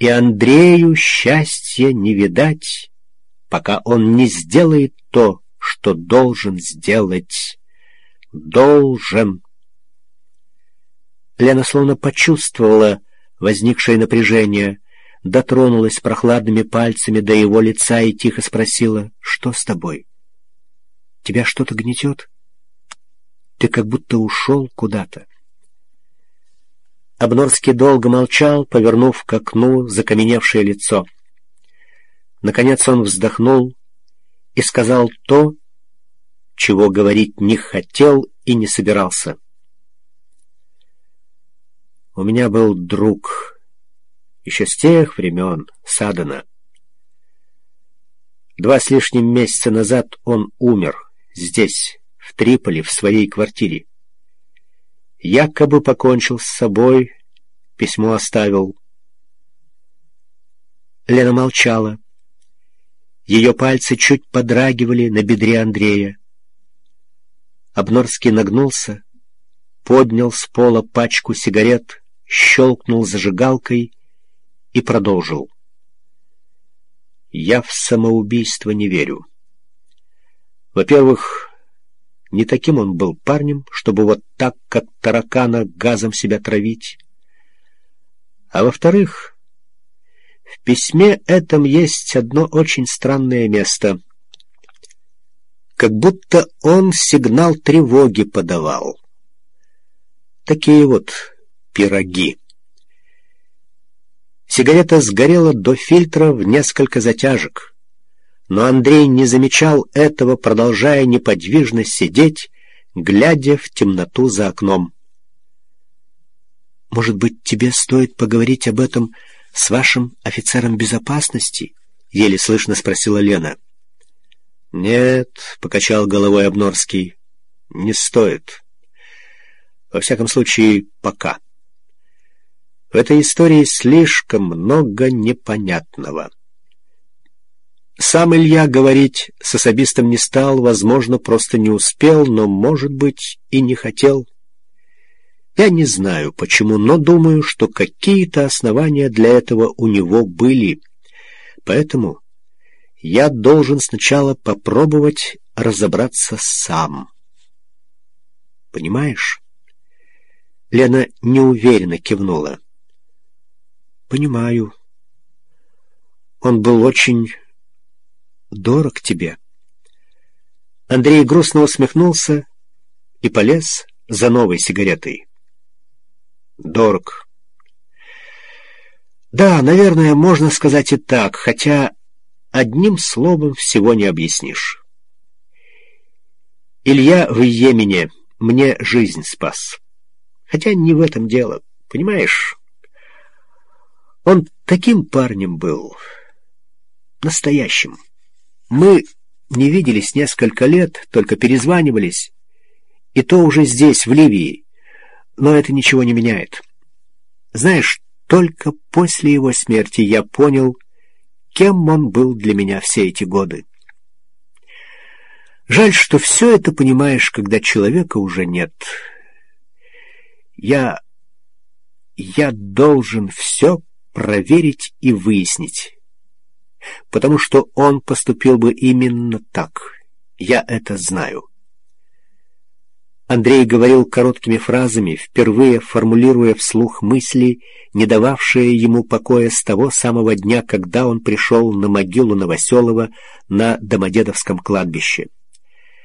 И Андрею счастья не видать, пока он не сделает то, что должен сделать. Должен. Лена словно почувствовала возникшее напряжение, дотронулась прохладными пальцами до его лица и тихо спросила: «Что с тобой? Тебя что-то гнетет? Ты как будто ушел куда-то». Обнорский долго молчал, повернув к окну закаменевшее лицо. Наконец он вздохнул и сказал то, чего говорить не хотел и не собирался. «У меня был друг, еще с тех времен, с Адена. 2 с лишним месяца назад он умер здесь, в Триполи, в своей квартире. Якобы покончил с собой, письмо оставил». Лена молчала. Ее пальцы чуть подрагивали на бедре Андрея. Обнорский нагнулся, поднял с пола пачку сигарет, щелкнул зажигалкой и продолжил. «Я в самоубийство не верю. Во-первых, не таким он был парнем, чтобы вот так, как таракана, газом себя травить. А во-вторых, в письме этом есть одно очень странное место. Как будто он сигнал тревоги подавал. Такие вот пироги». Сигарета сгорела до фильтра в несколько затяжек, но Андрей не замечал этого, продолжая неподвижно сидеть, глядя в темноту за окном. «Может быть, тебе стоит поговорить об этом с вашим офицером безопасности?» — еле слышно спросила Лена. «Нет», — покачал головой Обнорский, — «не стоит. Во всяком случае, пока. В этой истории слишком много непонятного». Сам Илья говорить с особистом не стал, возможно, просто не успел, но, может быть, и не хотел. Я не знаю, почему, но думаю, что какие-то основания для этого у него были. Поэтому я должен сначала попробовать разобраться сам. Понимаешь? Лена неуверенно кивнула. Понимаю. Он был очень дорог тебе. Андрей грустно усмехнулся и полез за новой сигаретой. Дорог. Да, наверное, можно сказать и так, хотя одним словом всего не объяснишь. Илья в Йемене мне жизнь спас. Хотя не в этом дело, понимаешь? Он таким парнем был, настоящим. Мы не виделись несколько лет, только перезванивались, и то уже здесь, в Ливии, но это ничего не меняет. Знаешь, только после его смерти я понял, кем он был для меня все эти годы. Жаль, что все это понимаешь, когда человека уже нет. Я должен все проверить и выяснить, потому что он поступил бы именно так. Я это знаю. Андрей говорил короткими фразами, впервые формулируя вслух мысли, не дававшие ему покоя с того самого дня, когда он пришел на могилу Новоселова на Домодедовском кладбище.